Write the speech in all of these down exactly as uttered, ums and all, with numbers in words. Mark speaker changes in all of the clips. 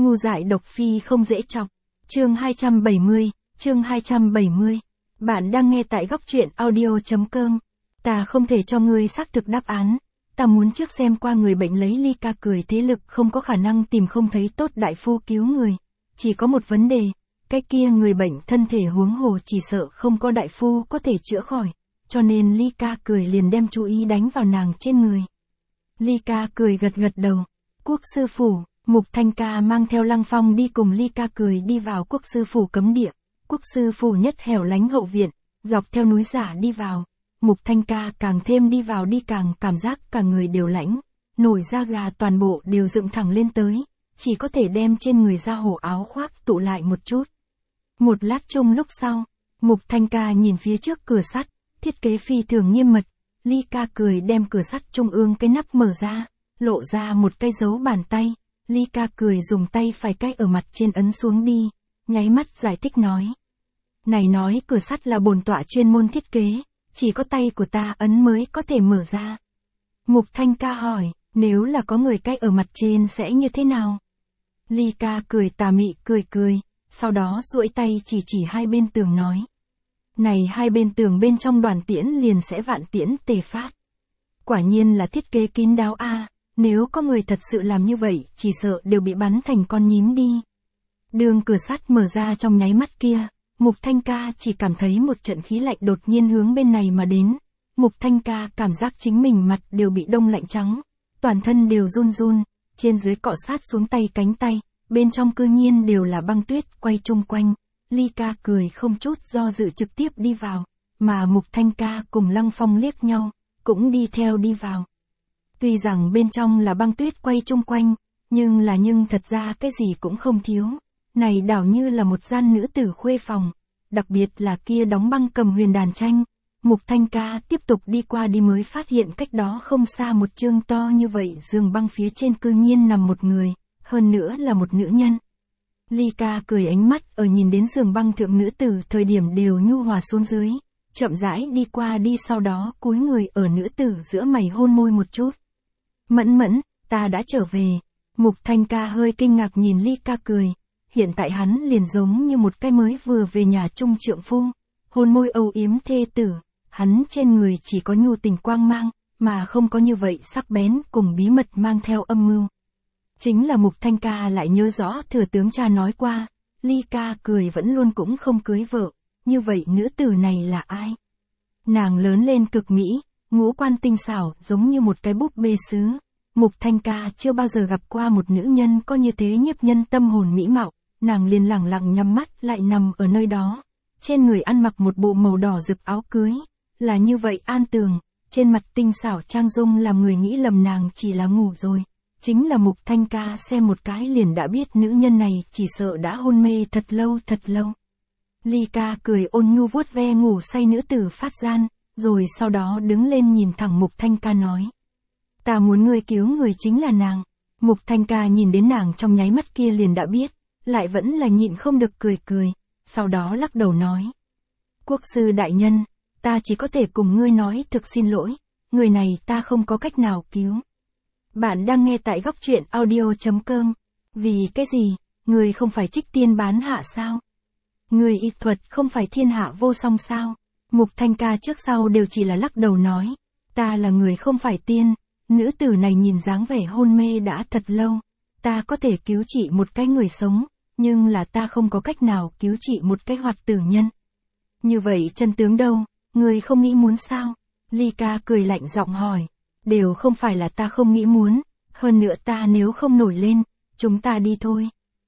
Speaker 1: Ngu dại độc phi không dễ chọc. Chương hai trăm bảy mươi, chương hai trăm bảy mươi. Bạn đang nghe tại góc truyện audio chấm com. Ta không thể cho ngươi xác thực đáp án. Ta muốn trước xem qua người bệnh lấy ly ca cười thế lực không có khả năng tìm không thấy tốt đại phu cứu người. Chỉ có một vấn đề, cái kia người bệnh thân thể huống hồ chỉ sợ không có đại phu có thể chữa khỏi. Cho nên ly ca cười liền đem chú ý đánh vào nàng trên người. Ly ca cười gật gật đầu. Quốc sư phủ, Mục Thanh Ca mang theo Lăng Phong đi cùng ly ca cười đi vào quốc sư phủ cấm địa. Quốc sư phủ nhất hẻo lánh hậu viện, dọc theo núi giả đi vào. Mục Thanh Ca càng thêm đi vào đi càng cảm giác cả người đều lãnh, nổi da gà toàn bộ đều dựng thẳng lên tới, chỉ có thể đem trên người da hổ áo khoác tụ lại một chút. Một lát chung lúc sau, Mục Thanh Ca nhìn phía trước cửa sắt, thiết kế phi thường nghiêm mật, ly ca cười đem cửa sắt trung ương cái nắp mở ra, lộ ra một cái dấu bàn tay, ly ca cười dùng tay phải cách ở mặt trên ấn xuống đi, nháy mắt giải thích nói. Này nói cửa sắt là bổn tọa chuyên môn thiết kế, chỉ có tay của ta ấn mới có thể mở ra. Mục Thanh Ca hỏi, nếu là có người cách ở mặt trên sẽ như thế nào? Ly ca cười tà mị cười cười, sau đó duỗi tay chỉ chỉ hai bên tường nói. Này hai bên tường bên trong đoàn tiễn liền sẽ vạn tiễn tề phát. Quả nhiên là thiết kế kín đáo a, nếu có người thật sự làm như vậy, chỉ sợ đều bị bắn thành con nhím đi. Đường cửa sắt mở ra trong nháy mắt kia, Mục Thanh Ca chỉ cảm thấy một trận khí lạnh đột nhiên hướng bên này mà đến. Mục Thanh Ca cảm giác chính mình mặt đều bị đông lạnh trắng, toàn thân đều run run, trên dưới cọ sát xuống tay cánh tay, bên trong cư nhiên đều là băng tuyết quay chung quanh. Ly ca cười không chút do dự trực tiếp đi vào, mà Mục Thanh Ca cùng Lăng Phong liếc nhau, cũng đi theo đi vào. Tuy rằng bên trong là băng tuyết quay chung quanh, nhưng là nhưng thật ra cái gì cũng không thiếu. Này đảo như là một gian nữ tử khuê phòng, đặc biệt là kia đóng băng cầm huyền đàn tranh. Mục Thanh Ca tiếp tục đi qua đi mới phát hiện cách đó không xa một chương to như vậy giường băng phía trên cư nhiên nằm một người, hơn nữa là một nữ nhân. Ly ca cười ánh mắt ở nhìn đến giường băng thượng nữ tử thời điểm đều nhu hòa xuống dưới, chậm rãi đi qua đi sau đó cúi người ở nữ tử giữa mày hôn môi một chút. Mẫn mẫn, ta đã trở về. Mục Thanh Ca hơi kinh ngạc nhìn Ly ca cười, hiện tại hắn liền giống như một cái mới vừa về nhà chung trượng phu, hôn môi âu yếm thê tử, hắn trên người chỉ có nhu tình quang mang, mà không có như vậy sắc bén cùng bí mật mang theo âm mưu. Chính là Mục Thanh Ca lại nhớ rõ thừa tướng cha nói qua, Ly ca cười vẫn luôn cũng không cưới vợ, như vậy nữ tử này là ai? Nàng lớn lên cực mỹ, ngũ quan tinh xảo giống như một cái búp bê sứ. Mục Thanh Ca chưa bao giờ gặp qua một nữ nhân có như thế nhiếp nhân tâm hồn mỹ mạo, nàng liền lẳng lặng nhắm mắt lại nằm ở nơi đó. Trên người ăn mặc một bộ màu đỏ rực áo cưới, là như vậy an tường, trên mặt tinh xảo trang dung làm người nghĩ lầm nàng chỉ là ngủ rồi. Chính là Mục Thanh Ca xem một cái liền đã biết nữ nhân này chỉ sợ đã hôn mê thật lâu thật lâu. Ly ca cười ôn nhu vuốt ve ngủ say nữ tử phát gian, rồi sau đó đứng lên nhìn thẳng Mục Thanh Ca nói. Ta muốn ngươi cứu người chính là nàng. Mục Thanh Ca nhìn đến nàng trong nháy mắt kia liền đã biết, lại vẫn là nhịn không được cười cười, sau đó lắc đầu nói. Quốc sư đại nhân, ta chỉ có thể cùng ngươi nói thực xin lỗi, người này ta không có cách nào cứu. Bạn đang nghe tại góc truyện audio chấm com. Vì cái gì, người không phải trích tiên bán hạ sao? Người y thuật không phải thiên hạ vô song sao? Mục Thanh Ca trước sau đều chỉ là lắc đầu nói. Ta là người không phải tiên, nữ tử này nhìn dáng vẻ hôn mê đã thật lâu. Ta có thể cứu trị một cái người sống, nhưng là ta không có cách nào cứu trị một cái hoạt tử nhân. Như vậy chân tướng đâu, người không nghĩ muốn sao? Ly ca cười lạnh giọng hỏi. Đều không phải là ta không nghĩ muốn, hơn nữa ta nếu không nổi lên, chúng ta đi thôi.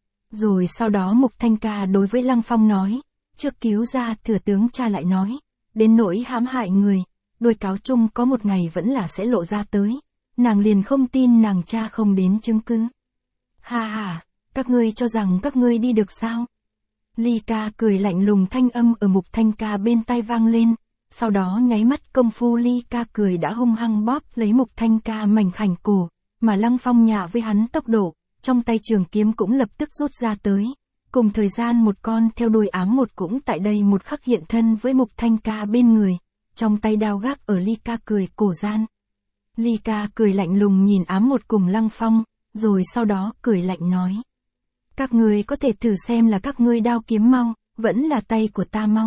Speaker 1: Rồi sau đó Mục Thanh Ca đối với Lăng Phong nói, trước cứu ra thừa tướng cha lại nói, đến nỗi hãm hại người, đôi cáo chung có một ngày vẫn là sẽ lộ ra tới, nàng liền không tin nàng cha không đến chứng cứ. Ha ha, các ngươi cho rằng các ngươi đi được sao? Ly ca cười lạnh lùng thanh âm ở Mục Thanh Ca bên tai vang lên. Sau đó nháy mắt công phu Ly ca cười đã hung hăng bóp lấy Mục Thanh Ca mảnh khảnh cổ, mà Lăng Phong nhạ với hắn tốc độ, trong tay trường kiếm cũng lập tức rút ra tới. Cùng thời gian một con theo đuôi ám một cũng tại đây một khắc hiện thân với Mục Thanh Ca bên người, trong tay đao gác ở Ly ca cười cổ gian. Ly ca cười lạnh lùng nhìn ám một cùng Lăng Phong, rồi sau đó cười lạnh nói. Các ngươi có thể thử xem là các ngươi đao kiếm mau, vẫn là tay của ta mau.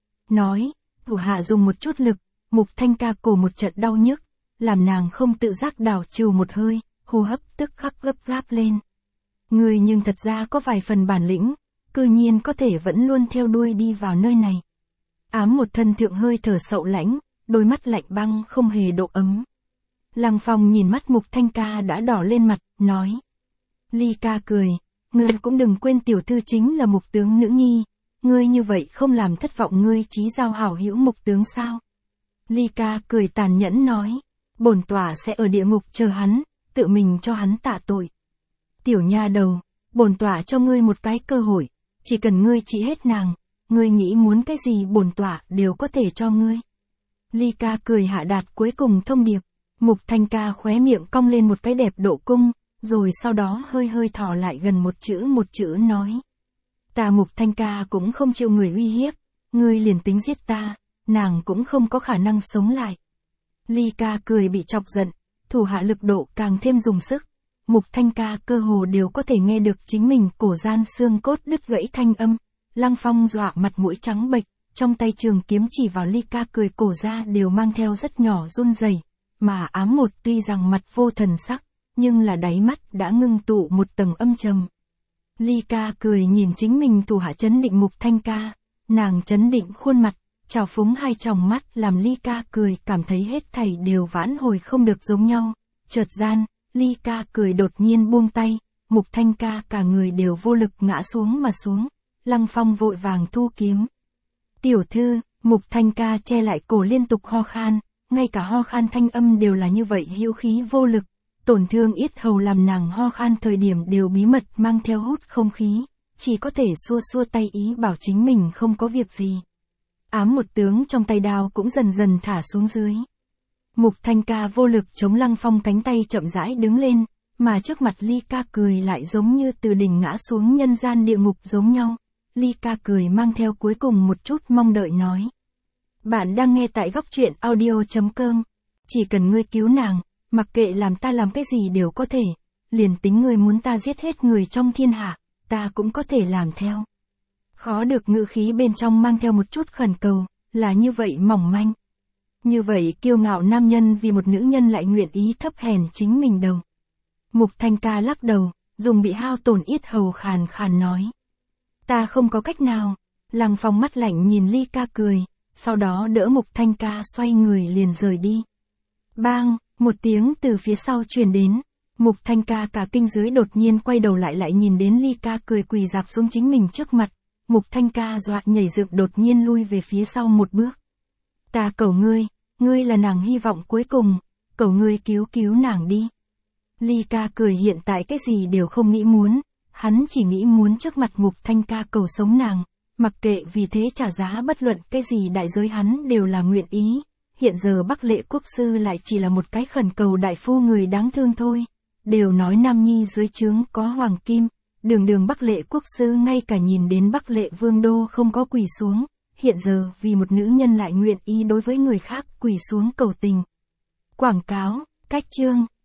Speaker 1: Nói, thủ hạ dùng một chút lực, Mục Thanh Ca cổ một trận đau nhức, làm nàng không tự giác đảo trừ một hơi, hô hấp tức khắc gấp gáp lên. Ngươi nhưng thật ra có vài phần bản lĩnh, cư nhiên có thể vẫn luôn theo đuôi đi vào nơi này. Ám một thân thượng hơi thở sậu lãnh, đôi mắt lạnh băng không hề độ ấm. Lăng Phong nhìn mắt Mục Thanh Ca đã đỏ lên mặt, nói. Ly Ca cười, ngươi cũng đừng quên tiểu thư chính là Mục tướng nữ nhi, ngươi như vậy không làm thất vọng ngươi chí giao hảo hữu Mục tướng sao? Ly Ca cười tàn nhẫn nói, bổn tỏa sẽ ở địa ngục chờ hắn, tự mình cho hắn tạ tội. Tiểu nha đầu, bổn tỏa cho ngươi một cái cơ hội, chỉ cần ngươi trị hết nàng, ngươi nghĩ muốn cái gì bổn tỏa đều có thể cho ngươi. Ly Ca cười hạ đạt cuối cùng thông điệp, Mục Thanh Ca khóe miệng cong lên một cái đẹp độ cung, rồi sau đó hơi hơi thò lại gần một chữ một chữ nói. Ta Mục Thanh Ca cũng không chịu người uy hiếp, ngươi liền tính giết ta, nàng cũng không có khả năng sống lại. Ly Ca cười bị chọc giận, thủ hạ lực độ càng thêm dùng sức. Mục Thanh Ca cơ hồ đều có thể nghe được chính mình cổ gian xương cốt đứt gãy thanh âm. Lăng Phong dọa mặt mũi trắng bệch, trong tay trường kiếm chỉ vào Ly Ca cười cổ ra đều mang theo rất nhỏ run rẩy, mà ám một tuy rằng mặt vô thần sắc, nhưng là đáy mắt đã ngưng tụ một tầng âm trầm. Ly Ca cười nhìn chính mình thủ hạ chấn định Mục Thanh Ca, nàng chấn định khuôn mặt, trào phúng hai tròng mắt làm Ly Ca cười cảm thấy hết thảy đều vãn hồi không được giống nhau. Chợt gian, Ly Ca cười đột nhiên buông tay, Mục Thanh Ca cả người đều vô lực ngã xuống mà xuống. Lăng Phong vội vàng thu kiếm. Tiểu thư, Mục Thanh Ca che lại cổ liên tục ho khan, ngay cả ho khan thanh âm đều là như vậy hữu khí vô lực, tổn thương yết hầu làm nàng ho khan thời điểm đều bí mật mang theo hút không khí, chỉ có thể xua xua tay ý bảo chính mình không có việc gì. Ám một tướng trong tay đao cũng dần dần thả xuống dưới. Mục Thanh Ca vô lực chống Lăng Phong cánh tay chậm rãi đứng lên, mà trước mặt Ly Ca cười lại giống như từ đỉnh ngã xuống nhân gian địa ngục giống nhau. Ly Ca cười mang theo cuối cùng một chút mong đợi nói. Bạn đang nghe tại góc truyện audio chấm com. Chỉ cần ngươi cứu nàng, mặc kệ làm ta làm cái gì đều có thể, liền tính ngươi muốn ta giết hết người trong thiên hạ, ta cũng có thể làm theo. Khó được ngữ khí bên trong mang theo một chút khẩn cầu, là như vậy mỏng manh. Như vậy kiêu ngạo nam nhân vì một nữ nhân lại nguyện ý thấp hèn chính mình đầu. Mục Thanh Ca lắc đầu, dùng bị hao tổn yết hầu khàn khàn nói. Ta không có cách nào. Lăng Phong mắt lạnh nhìn Ly Ca cười, sau đó đỡ Mục Thanh Ca xoay người liền rời đi. Bang, một tiếng từ phía sau truyền đến. Mục Thanh Ca cả kinh dưới đột nhiên quay đầu lại lại nhìn đến Ly Ca cười quỳ dạp xuống chính mình trước mặt. Mục Thanh Ca dọa nhảy dựng đột nhiên lui về phía sau một bước. Ta cầu ngươi, ngươi là nàng hy vọng cuối cùng, cầu ngươi cứu cứu nàng đi. Ly Ca cười hiện tại cái gì đều không nghĩ muốn, hắn chỉ nghĩ muốn trước mặt Mục Thanh Ca cầu sống nàng, mặc kệ vì thế trả giá bất luận cái gì đại giới hắn đều là nguyện ý. Hiện giờ Bắc Lệ Quốc sư lại chỉ là một cái khẩn cầu đại phu người đáng thương thôi. Đều nói Nam Nhi dưới trướng có hoàng kim, đường đường Bắc Lệ Quốc sư ngay cả nhìn đến Bắc Lệ Vương đô không có quỳ xuống, hiện giờ vì một nữ nhân lại nguyện ý đối với người khác quỳ xuống cầu tình. Quảng cáo, cách chương.